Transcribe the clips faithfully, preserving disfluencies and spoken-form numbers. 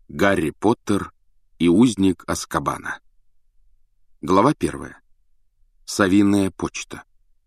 Гарри Поттер и узник Азкабана. Глава первая. Совиная почта.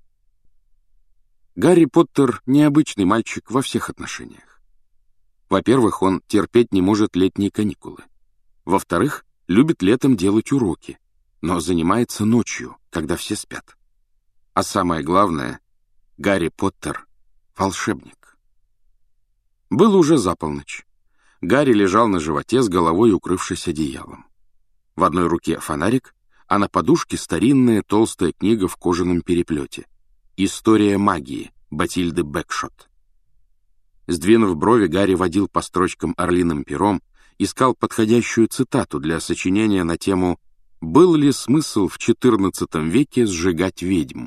Гарри Поттер — необычный мальчик во всех отношениях. Во-первых, он терпеть не может летние каникулы. Во-вторых, любит летом делать уроки, но занимается ночью, когда все спят. А самое главное, Гарри Поттер — волшебник. Было уже за полночь. Гарри лежал на животе с головой, укрывшись одеялом. В одной руке фонарик, а на подушке старинная толстая книга в кожаном переплете. «История магии» Батильды Бэкшот. Сдвинув брови, Гарри водил по строчкам орлиным пером, искал подходящую цитату для сочинения на тему «Был ли смысл в четырнадцатом веке сжигать ведьм?».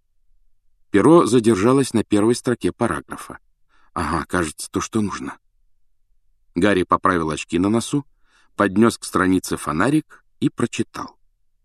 Перо задержалось на первой строке параграфа. Ага, кажется, то, что нужно. Гарри поправил очки на носу, поднес к странице фонарик и прочитал.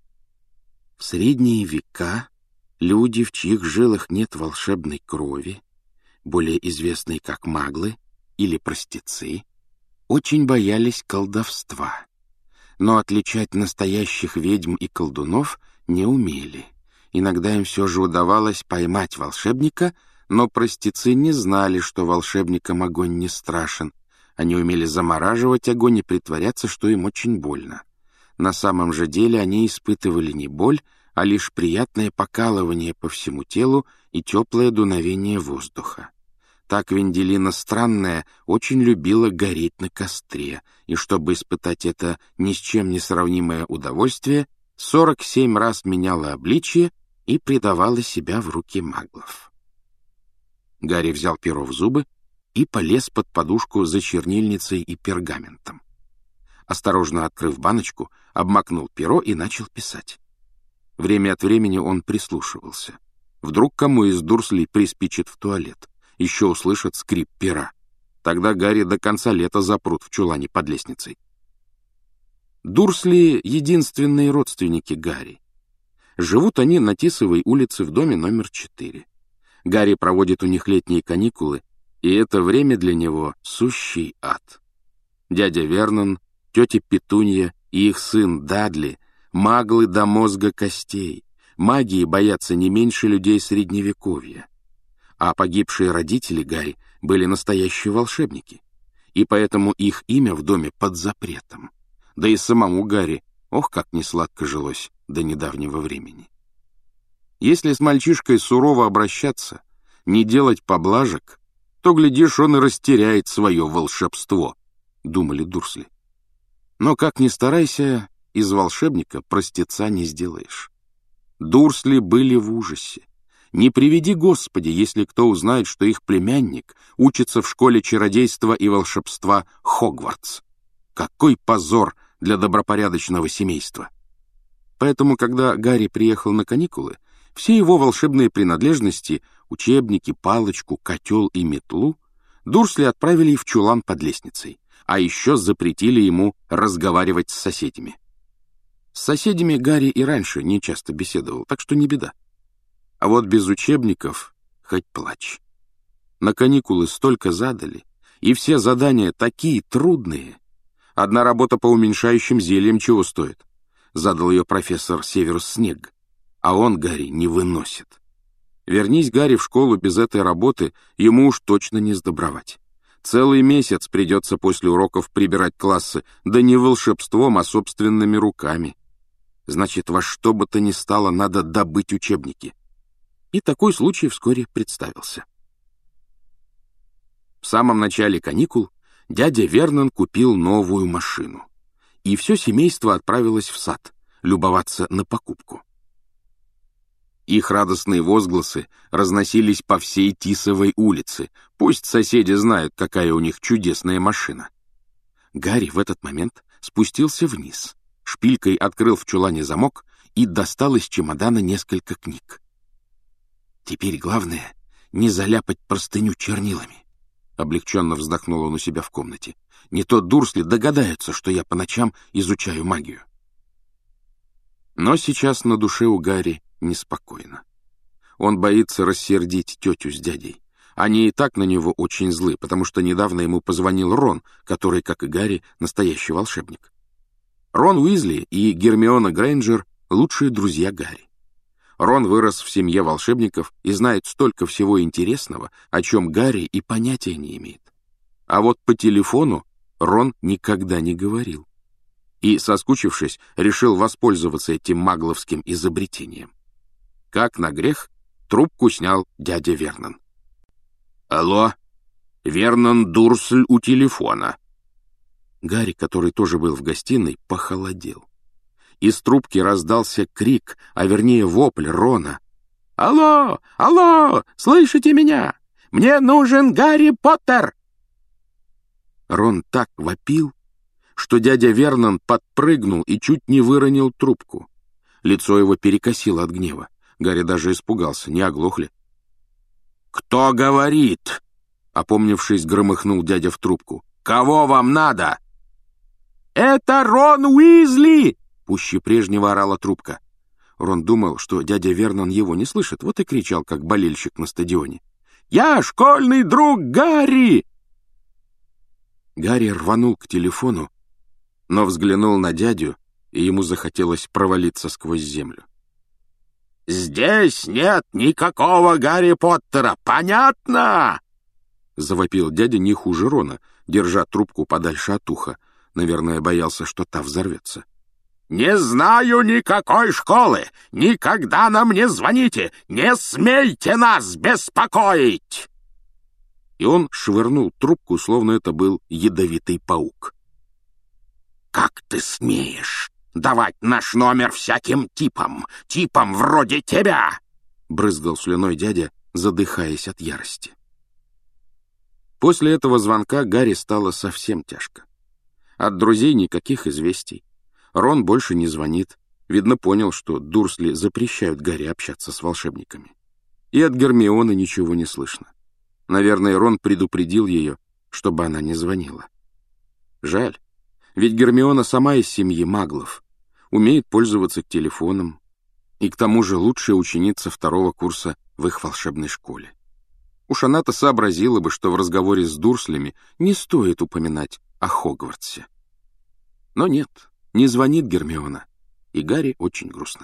В средние века люди, в чьих жилах нет волшебной крови, более известные как маглы или простецы, очень боялись колдовства, но отличать настоящих ведьм и колдунов не умели. Иногда им все же удавалось поймать волшебника, но простецы не знали, что волшебникам огонь не страшен. Они умели замораживать огонь и притворяться, что им очень больно. На самом же деле они испытывали не боль, а лишь приятное покалывание по всему телу и теплое дуновение воздуха. Так Венделина Странная очень любила гореть на костре, и чтобы испытать это ни с чем не сравнимое удовольствие, сорок семь раз меняла обличье и предавала себя в руки маглов. Гарри взял перо в зубы и полез под подушку за чернильницей и пергаментом. Осторожно открыв баночку, обмакнул перо и начал писать. Время от времени он прислушивался. Вдруг кому из Дурслей приспичит в туалет, еще услышат скрип пера. Тогда Гарри до конца лета запрут в чулане под лестницей. Дурсли — единственные родственники Гарри. Живут они на Тисовой улице в доме номер четыре. Гарри проводит у них летние каникулы, и это время для него сущий ад. Дядя Вернон, тетя Петунья и их сын Дадли — маглы до мозга костей. Магии боятся не меньше людей Средневековья. А погибшие родители Гарри были настоящие волшебники, и поэтому их имя в доме под запретом. Да и самому Гарри, ох, как несладко жилось до недавнего времени. Если с мальчишкой сурово обращаться, не делать поблажек, то, глядишь, он и растеряет свое волшебство, — думали Дурсли. Но как ни старайся, из волшебника простеца не сделаешь. Дурсли были в ужасе. Не приведи Господи, если кто узнает, что их племянник учится в школе чародейства и волшебства Хогвартс. Какой позор для добропорядочного семейства! Поэтому, когда Гарри приехал на каникулы, все его волшебные принадлежности — учебники, палочку, котел и метлу — Дурсли отправили в чулан под лестницей, а еще запретили ему разговаривать с соседями. С соседями Гарри и раньше не часто беседовал, так что не беда. А вот без учебников хоть плачь. На каникулы столько задали, и все задания такие трудные. Одна работа по уменьшающим зельям чего стоит? Задал ее профессор Северус Снегг, а он Гарри не выносит. Вернись Гарри в школу без этой работы, ему уж точно не сдобровать. Целый месяц придется после уроков прибирать классы, да не волшебством, а собственными руками. Значит, во что бы то ни стало, надо добыть учебники. И такой случай вскоре представился. В самом начале каникул дядя Вернон купил новую машину, и все семейство отправилось в сад любоваться на покупку. Их радостные возгласы разносились по всей Тисовой улице. Пусть соседи знают, какая у них чудесная машина. Гарри в этот момент спустился вниз, шпилькой открыл в чулане замок и достал из чемодана несколько книг. «Теперь главное — не заляпать простыню чернилами», — облегченно вздохнул он у себя в комнате. «Не то Дурсли догадаются, что я по ночам изучаю магию». Но сейчас на душе у Гарри неспокойно. Он боится рассердить тетю с дядей. Они и так на него очень злы, потому что недавно ему позвонил Рон, который, как и Гарри, настоящий волшебник. Рон Уизли и Гермиона Грейнджер — лучшие друзья Гарри. Рон вырос в семье волшебников и знает столько всего интересного, о чем Гарри и понятия не имеет. А вот по телефону Рон никогда не говорил. И, соскучившись, решил воспользоваться этим магловским изобретением. Как на грех, трубку снял дядя Вернон. «Алло, Вернон Дурсль у телефона». Гарри, который тоже был в гостиной, похолодел. Из трубки раздался крик, а вернее вопль Рона. «Алло! Алло! Слышите меня? Мне нужен Гарри Поттер!» Рон так вопил, что дядя Вернон подпрыгнул и чуть не выронил трубку. Лицо его перекосило от гнева. Гарри даже испугался, не оглох ли. «Кто говорит?» — опомнившись, громыхнул дядя в трубку. «Кого вам надо?» «Это Рон Уизли!» — пуще прежнего орала трубка. Рон думал, что дядя Вернон его не слышит, вот и кричал, как болельщик на стадионе. «Я школьный друг Гарри!» Гарри рванул к телефону, но взглянул на дядю, и ему захотелось провалиться сквозь землю. «Здесь нет никакого Гарри Поттера, понятно?» — завопил дядя не хуже Рона, держа трубку подальше от уха. Наверное, боялся, что та взорвется. «Не знаю никакой школы! Никогда нам не звоните! Не смейте нас беспокоить!» И он швырнул трубку, словно это был ядовитый паук. «Как ты смеешь давать наш номер всяким типам, типам вроде тебя!» — брызгал слюной дядя, задыхаясь от ярости. После этого звонка Гарри стало совсем тяжко. От друзей никаких известий. Рон больше не звонит. Видно, понял, что Дурсли запрещают Гарри общаться с волшебниками. И от Гермионы ничего не слышно. Наверное, Рон предупредил ее, чтобы она не звонила. Жаль, ведь Гермиона сама из семьи маглов, умеет пользоваться телефоном, и к тому же лучшая ученица второго курса в их волшебной школе. Уж она-то сообразила бы, что в разговоре с Дурслями не стоит упоминать о Хогвартсе. Но нет, не звонит Гермиона, и Гарри очень грустно.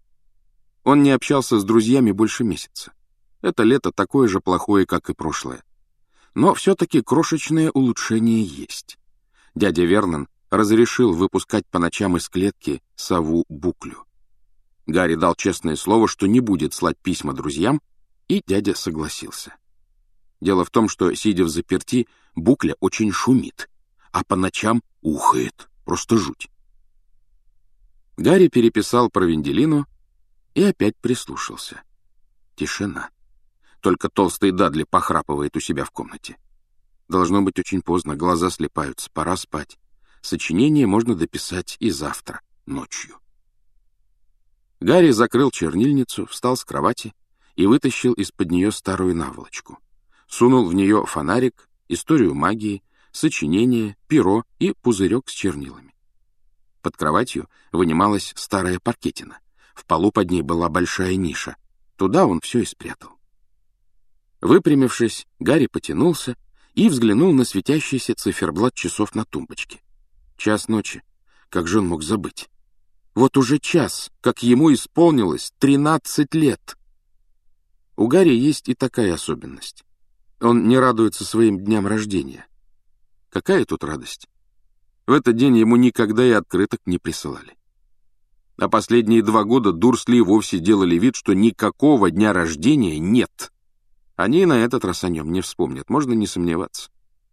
Он не общался с друзьями больше месяца. Это лето такое же плохое, как и прошлое. Но все-таки крошечное улучшение есть. Дядя Вернон разрешил выпускать по ночам из клетки сову Буклю. Гарри дал честное слово, что не будет слать письма друзьям, и дядя согласился. Дело в том, что, сидя в заперти, Букля очень шумит, а по ночам ухает, просто жуть. Гарри переписал про Венделину и опять прислушался. Тишина. Только толстый Дадли похрапывает у себя в комнате. Должно быть очень поздно, глаза слипаются, пора спать. Сочинение можно дописать и завтра, ночью. Гарри закрыл чернильницу, встал с кровати и вытащил из-под нее старую наволочку. Сунул в нее фонарик, историю магии, сочинение, перо и пузырек с чернилами. Под кроватью вынималась старая паркетина. В полу под ней была большая ниша. Туда он все и спрятал. Выпрямившись, Гарри потянулся и взглянул на светящийся циферблат часов на тумбочке. Час ночи. Как же он мог забыть? Вот уже час, как ему исполнилось тринадцать лет. У Гарри есть и такая особенность. Он не радуется своим дням рождения. Какая тут радость? В этот день ему никогда и открыток не присылали. А последние два года Дурсли вовсе делали вид, что никакого дня рождения нет. Они на этот раз о нем не вспомнят, можно не сомневаться.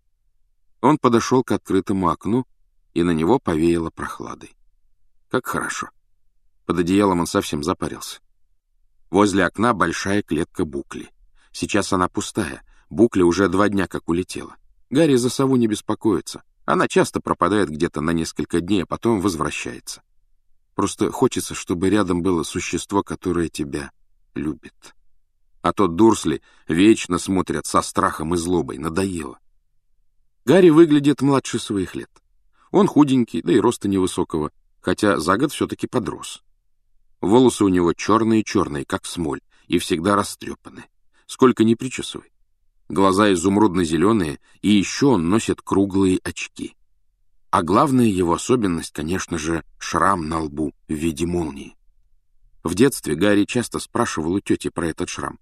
Он подошел к открытому окну, и на него повеяло прохладой. Как хорошо. Под одеялом он совсем запарился. Возле окна большая клетка Букли. Сейчас она пустая. Букля уже два дня как улетела. Гарри за сову не беспокоится. Она часто пропадает где-то на несколько дней, а потом возвращается. Просто хочется, чтобы рядом было существо, которое тебя любит. А то Дурсли вечно смотрят со страхом и злобой. Надоело. Гарри выглядит младше своих лет. Он худенький, да и роста невысокого, хотя за год все-таки подрос. Волосы у него черные-черные, как смоль, и всегда растрепаны. Сколько ни причесывай. Глаза изумрудно-зеленые, и еще он носит круглые очки. А главная его особенность, конечно же, шрам на лбу в виде молнии. В детстве Гарри часто спрашивал у тети про этот шрам.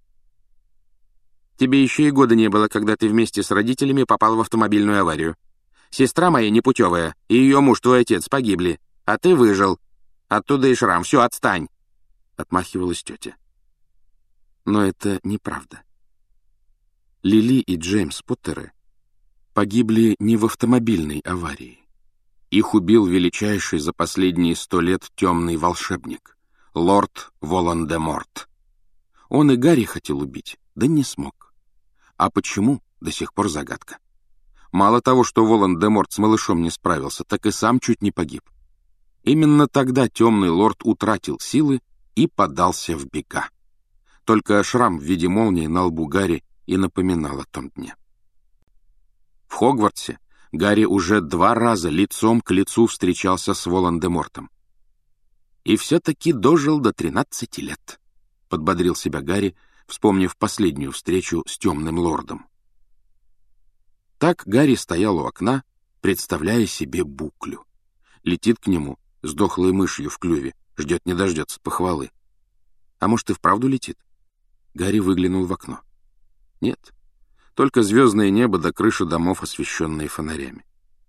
«Тебе еще и года не было, когда ты вместе с родителями попал в автомобильную аварию. Сестра моя непутевая, и ее муж, твой отец, погибли, а ты выжил. Оттуда и шрам. Все, отстань!» — отмахивалась тетя. Но это неправда. Лили и Джеймс Поттеры погибли не в автомобильной аварии. Их убил величайший за последние сто лет темный волшебник, лорд Волан-де-Морт. Он и Гарри хотел убить, да не смог. А почему, до сих пор загадка. Мало того, что Волан-де-Морт с малышом не справился, так и сам чуть не погиб. Именно тогда темный лорд утратил силы и подался в бега. Только шрам в виде молнии на лбу Гарри и напоминал о том дне. В Хогвартсе Гарри уже два раза лицом к лицу встречался с Волан-де-Мортом. И все-таки дожил до тринадцати лет, — подбодрил себя Гарри, вспомнив последнюю встречу с темным лордом. Так Гарри стоял у окна, представляя себе Буклю. Летит к нему с дохлой мышью в клюве, ждет не дождется похвалы. А может, и вправду летит? Гарри выглянул в окно. Нет, только звездное небо до крыши домов, освещенные фонарями.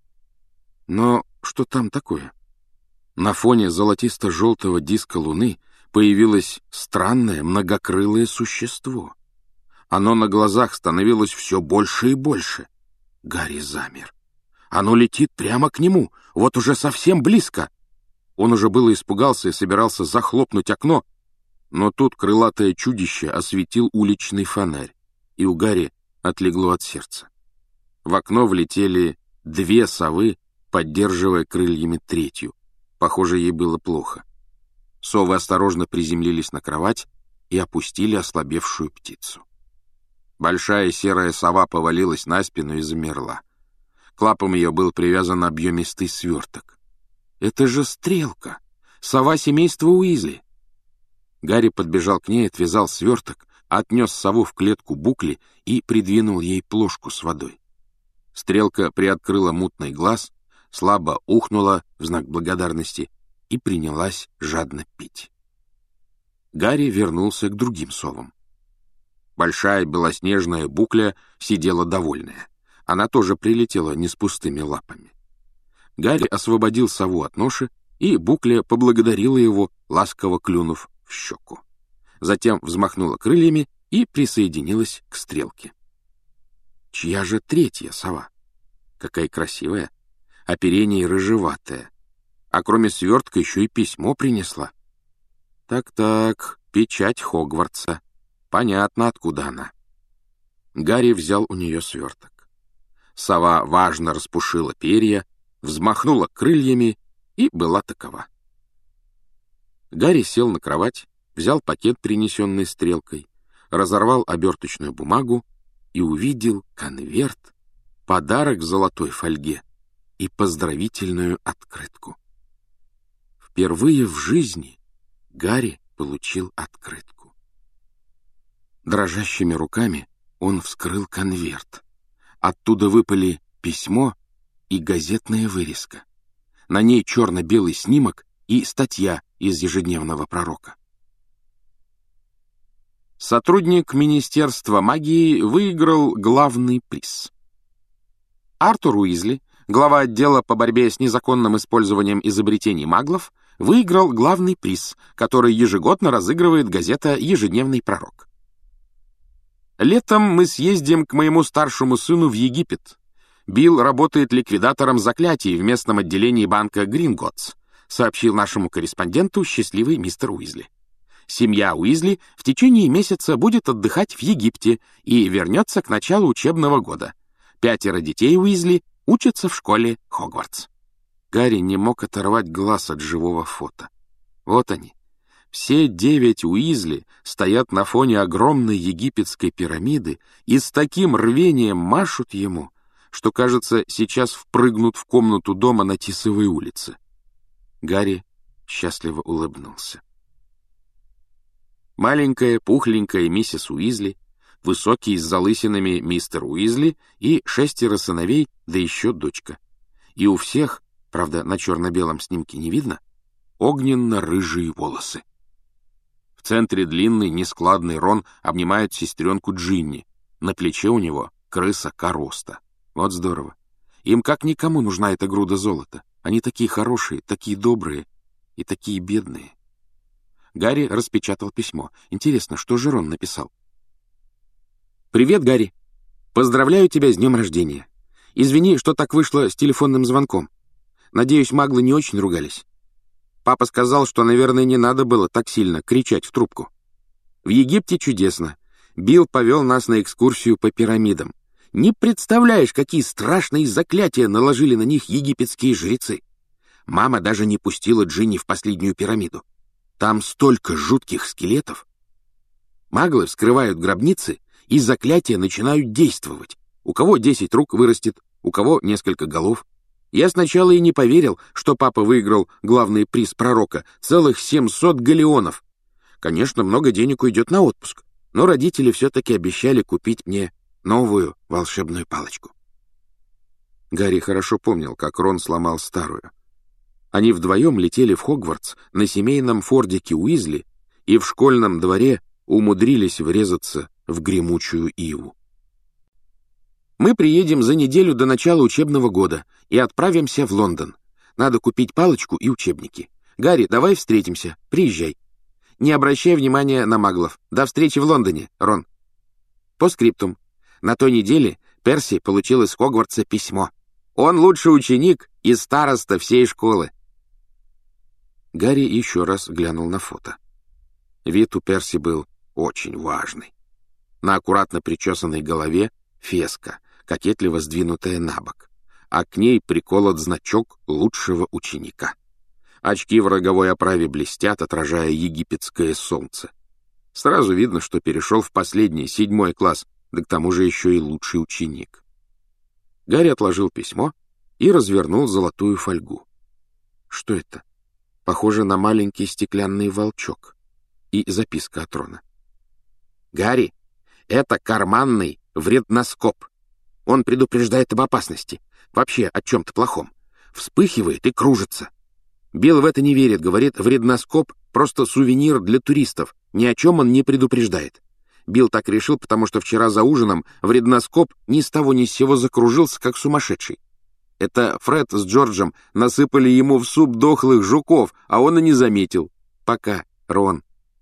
Но что там такое? На фоне золотисто-желтого диска луны появилось странное многокрылое существо. Оно на глазах становилось все больше и больше. Гарри замер. Оно летит прямо к нему, вот уже совсем близко. Он уже было испугался и собирался захлопнуть окно, но тут крылатое чудище осветил уличный фонарь, и у Гарри отлегло от сердца. В окно влетели две совы, поддерживая крыльями третью. Похоже, ей было плохо. Совы осторожно приземлились на кровать и опустили ослабевшую птицу. Большая серая сова повалилась на спину и замерла. К лапам ее был привязан объемистый сверток. «Это же Стрелка! Сова семейства Уизли!» Гарри подбежал к ней, отвязал сверток, отнес сову в клетку Букли и придвинул ей плошку с водой. Стрелка приоткрыла мутный глаз, слабо ухнула в знак благодарности и принялась жадно пить. Гарри вернулся к другим совам. Большая белоснежная Букля сидела довольная. Она тоже прилетела не с пустыми лапами. Гарри освободил сову от ноши, и Букля поблагодарила его, ласково клюнув в щеку. Затем взмахнула крыльями и присоединилась к Стрелке. Чья же третья сова? Какая красивая, оперение рыжеватое. А кроме свертка еще и письмо принесла. Так-так, печать Хогвартса. Понятно, откуда она. Гарри взял у нее сверток. Сова важно распушила перья, взмахнула крыльями и была такова. Гарри сел на кровать, взял пакет, принесенный Стрелкой, разорвал оберточную бумагу и увидел конверт, подарок в золотой фольге и поздравительную открытку. Впервые в жизни Гарри получил открытку. Дрожащими руками он вскрыл конверт. Оттуда выпали письмо и газетная вырезка. На ней черно-белый снимок и статья из ежедневного пророка. Сотрудник Министерства магии выиграл главный приз. Артур Уизли, глава отдела по борьбе с незаконным использованием изобретений маглов, выиграл главный приз, который ежегодно разыгрывает газета «Ежедневный пророк». Летом мы съездим к моему старшему сыну в Египет. Билл работает ликвидатором заклятий в местном отделении банка Гринготс, сообщил нашему корреспонденту счастливый мистер Уизли. Семья Уизли в течение месяца будет отдыхать в Египте и вернется к началу учебного года. Пятеро детей Уизли учатся в школе Хогвартс. Гарри не мог оторвать глаз от живого фото. Вот они. Все девять Уизли стоят на фоне огромной египетской пирамиды и с таким рвением машут ему, что, кажется, сейчас впрыгнут в комнату дома на Тисовой улице. Гарри счастливо улыбнулся. Маленькая, пухленькая миссис Уизли высокий с залысинами мистер Уизли и шестеро сыновей, да еще дочка. И у всех, правда, на черно-белом снимке не видно, огненно-рыжие волосы. В центре длинный, нескладный Рон обнимает сестренку Джинни. На плече у него крыса Короста. Вот здорово. Им как никому нужна эта груда золота. Они такие хорошие, такие добрые и такие бедные. Гарри распечатал письмо. Интересно, что же Рон написал? «Привет, Гарри. Поздравляю тебя с днем рождения. Извини, что так вышло с телефонным звонком. Надеюсь, маглы не очень ругались. Папа сказал, что, наверное, не надо было так сильно кричать в трубку. В Египте чудесно. Билл повел нас на экскурсию по пирамидам. Не представляешь, какие страшные заклятия наложили на них египетские жрецы. Мама даже не пустила Джинни в последнюю пирамиду. Там столько жутких скелетов. Маглы вскрывают гробницы, и заклятия начинают действовать. У кого десять рук вырастет, у кого несколько голов. Я сначала и не поверил, что папа выиграл главный приз пророка — целых семьсот галеонов. Конечно, много денег уйдет на отпуск, но родители все-таки обещали купить мне новую волшебную палочку». Гарри хорошо помнил, как Рон сломал старую. Они вдвоем летели в Хогвартс на семейном фордике Уизли и в школьном дворе умудрились врезаться в гремучую иву. «Мы приедем за неделю до начала учебного года и отправимся в Лондон. Надо купить палочку и учебники. Гарри, давай встретимся. Приезжай. Не обращай внимания на маглов. До встречи в Лондоне, Рон». По скриптум. На той неделе Перси получил из Хогвартса письмо. Он лучший ученик и староста всей школы. Гарри еще раз глянул на фото. Вид у Перси был очень важный. На аккуратно причесанной голове феска, кокетливо сдвинутая на бок, а к ней приколот значок лучшего ученика. Очки в роговой оправе блестят, отражая египетское солнце. Сразу видно, что перешел в последний, седьмой класс, да к тому же еще и лучший ученик. Гарри отложил письмо и развернул золотую фольгу. Что это? Похоже на маленький стеклянный волчок. И записка от Рона. «Гарри, это карманный вредноскоп. Он предупреждает об опасности, вообще о чем-то плохом. Вспыхивает и кружится. Билл в это не верит, говорит, вредноскоп — просто сувенир для туристов, ни о чем он не предупреждает. Билл так решил, потому что вчера за ужином вредноскоп ни с того ни с сего закружился, как сумасшедший. Это Фред с Джорджем насыпали ему в суп дохлых жуков, а он и не заметил. Пока, Рон».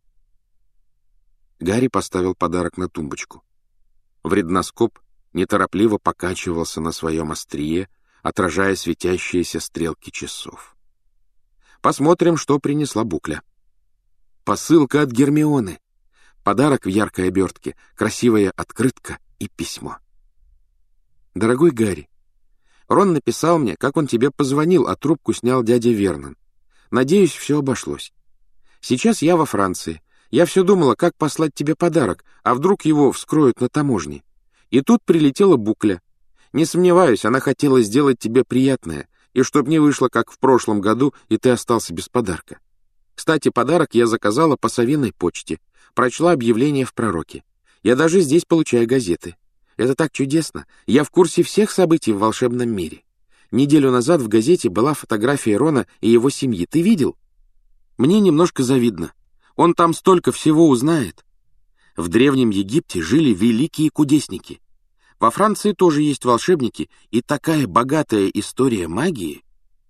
Гарри поставил подарок на тумбочку. Вредноскоп неторопливо покачивался на своем острие, отражая светящиеся стрелки часов. Посмотрим, что принесла букля. Посылка от Гермионы. Подарок в яркой обертке, красивая открытка и письмо. «Дорогой Гарри, Рон написал мне, как он тебе позвонил, а трубку снял дядя Вернон. Надеюсь, все обошлось. Сейчас я во Франции. Я все думала, как послать тебе подарок, а вдруг его вскроют на таможне. И тут прилетела букля. Не сомневаюсь, она хотела сделать тебе приятное, и чтоб не вышло, как в прошлом году, и ты остался без подарка. Кстати, подарок я заказала по совиной почте, прочла объявление в «Пророке». Я даже здесь получаю газеты. Это так чудесно. Я в курсе всех событий в волшебном мире. Неделю назад в газете была фотография Рона и его семьи. Ты видел? Мне немножко завидно. Он там столько всего узнает. В Древнем Египте жили великие кудесники. Во Франции тоже есть волшебники, и такая богатая история магии.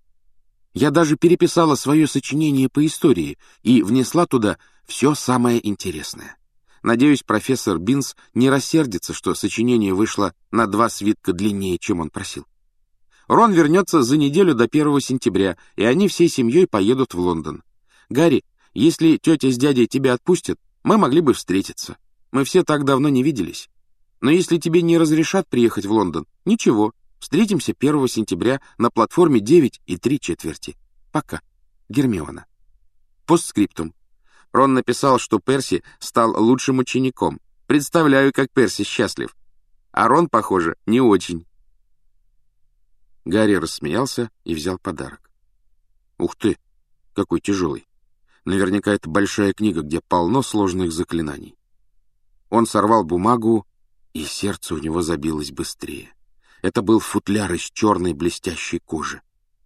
Я даже переписала свое сочинение по истории и внесла туда все самое интересное. Надеюсь, профессор Бинс не рассердится, что сочинение вышло на два свитка длиннее, чем он просил. Рон вернется за неделю до первого сентября, и они всей семьей поедут в Лондон. Гарри, если тетя с дядей тебя отпустят, мы могли бы встретиться. Мы все так давно не виделись. Но если тебе не разрешат приехать в Лондон, ничего, встретимся первого сентября на платформе девять и три четверти. Пока. Гермиона. Постскриптум. Рон написал, что Перси стал лучшим учеником. Представляю, как Перси счастлив. А Рон, похоже, не очень. Гарри рассмеялся и взял подарок. Ух ты, какой тяжелый. Наверняка это большая книга, где полно сложных заклинаний. Он сорвал бумагу, и сердце у него забилось быстрее. Это был футляр из черной блестящей кожи.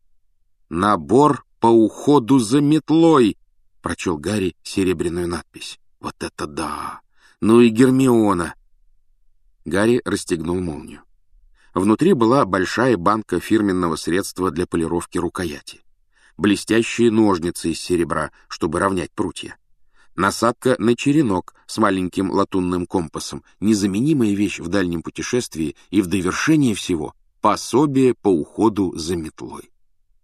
«Набор по уходу за метлой», — прочел Гарри серебряную надпись. «Вот это да! Ну и Гермиона!» Гарри расстегнул молнию. Внутри была большая банка фирменного средства для полировки рукояти. Блестящие ножницы из серебра, чтобы равнять прутья. Насадка на черенок с маленьким латунным компасом, незаменимая вещь в дальнем путешествии, и в довершение всего пособие по уходу за метлой.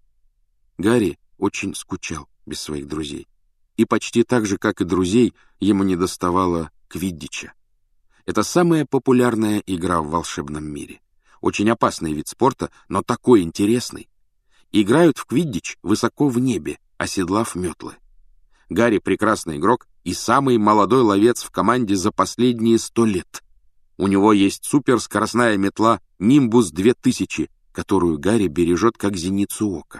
Гарри очень скучал без своих друзей. И почти так же, как и друзей, ему недоставало квиддича. Это самая популярная игра в волшебном мире. Очень опасный вид спорта, но такой интересный. Играют в квиддич высоко в небе, оседлав метлы. Гарри — прекрасный игрок и самый молодой ловец в команде за последние сто лет. У него есть суперскоростная метла «Нимбус две тысячи», которую Гарри бережет как зеницу ока.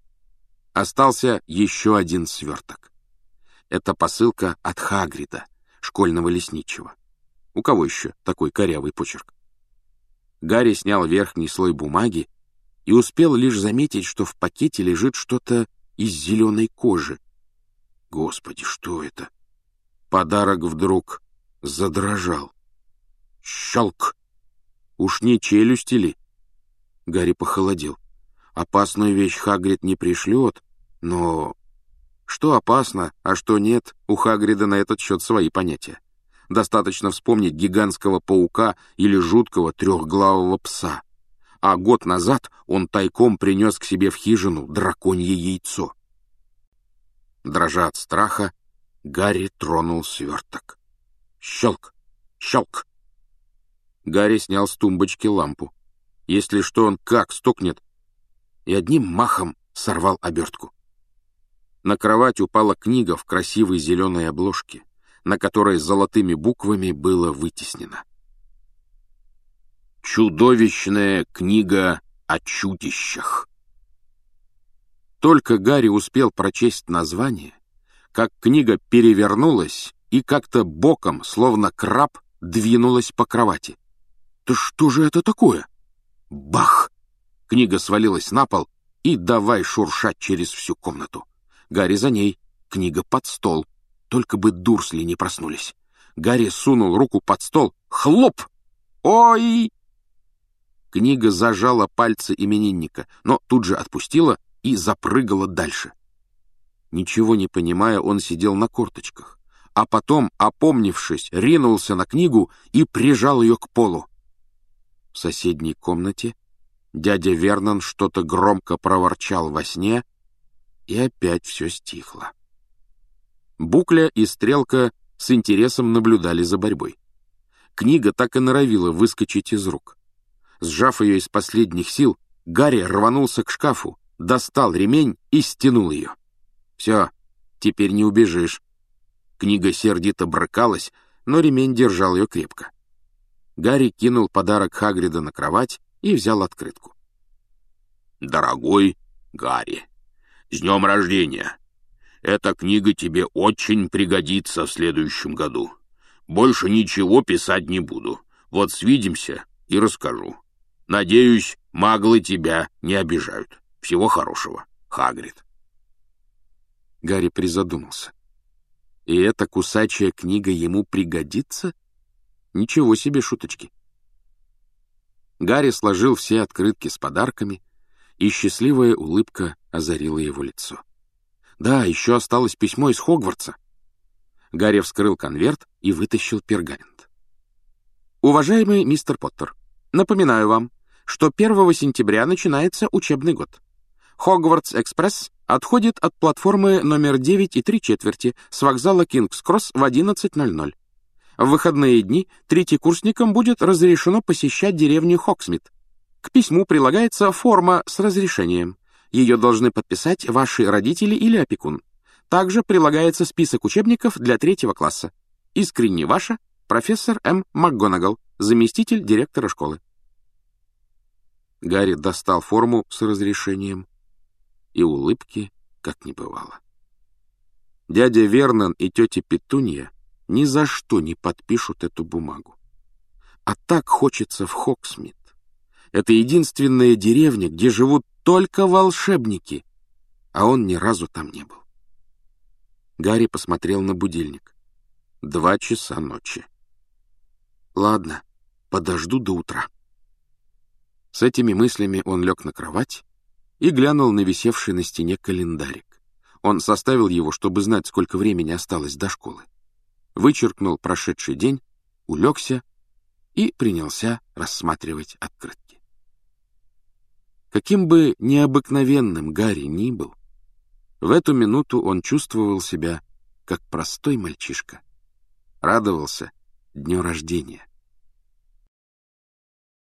Остался еще один сверток. Это посылка от Хагрида, школьного лесничего. У кого еще такой корявый почерк? Гарри снял верхний слой бумаги и успел лишь заметить, что в пакете лежит что-то из зеленой кожи. Господи, что это? Подарок вдруг задрожал. Щелк! Уж не челюсти ли? Гарри похолодел. Опасную вещь Хагрид не пришлет, но... Что опасно, а что нет, у Хагрида на этот счет свои понятия. Достаточно вспомнить гигантского паука или жуткого трехглавого пса. А год назад он тайком принес к себе в хижину драконье яйцо. Дрожа от страха, Гарри тронул сверток. Щелк! Щелк! Гарри снял с тумбочки лампу. Если что, он как стукнет, и одним махом сорвал обертку. На кровать упала книга в красивой зеленой обложке, на которой золотыми буквами было вытеснено: «Чудовищная книга о чудищах». Только Гарри успел прочесть название, как книга перевернулась и как-то боком, словно краб, двинулась по кровати. «Да что же это такое?» Бах! Книга свалилась на пол и давай шуршать через всю комнату. Гарри за ней, книга под стол. Только бы Дурсли не проснулись. Гарри сунул руку под стол. Хлоп! Ой! Книга зажала пальцы именинника, но тут же отпустила и запрыгала дальше. Ничего не понимая, он сидел на корточках, а потом, опомнившись, ринулся на книгу и прижал ее к полу. В соседней комнате дядя Вернон что-то громко проворчал во сне, и опять все стихло. Букля и Стрелка с интересом наблюдали за борьбой. Книга так и норовила выскочить из рук. Сжав ее из последних сил, Гарри рванулся к шкафу, достал ремень и стянул ее. Все, теперь не убежишь. Книга сердито брыкалась, но ремень держал ее крепко. Гарри кинул подарок Хагрида на кровать и взял открытку. «Дорогой Гарри, с днем рождения! Эта книга тебе очень пригодится в следующем году. Больше ничего писать не буду. Вот свидимся и расскажу. Надеюсь, маглы тебя не обижают. Всего хорошего, Хагрид». Гарри призадумался. И эта кусачая книга ему пригодится? Ничего себе шуточки. Гарри сложил все открытки с подарками, и счастливая улыбка озарила его лицо. Да, еще осталось письмо из Хогвартса. Гарри вскрыл конверт и вытащил пергамент. «Уважаемый мистер Поттер, напоминаю вам, что первого сентября начинается учебный год. Хогвартс-экспресс отходит от платформы номер девять и три четверти с вокзала Кингс-Кросс в одиннадцать ноль ноль. В выходные дни третьекурсникам будет разрешено посещать деревню Хоксмит. К письму прилагается форма с разрешением. Ее должны подписать ваши родители или опекун. Также прилагается список учебников для третьего класса. Искренне ваша, профессор М. МакГонагал, заместитель директора школы». Гарри достал форму с разрешением, и улыбки как не бывало. Дядя Вернон и тетя Петунья ни за что не подпишут эту бумагу. А так хочется в Хоксмит. Это единственная деревня, где живут только волшебники, а он ни разу там не был. Гарри посмотрел на будильник. Два часа ночи. Ладно, подожду до утра. С этими мыслями он лег на кровать и глянул на висевший на стене календарик. Он составил его, чтобы знать, сколько времени осталось до школы. Вычеркнул прошедший день, улегся и принялся рассматривать открытки. Каким бы необыкновенным Гарри ни был, в эту минуту он чувствовал себя как простой мальчишка. Радовался дню рождения.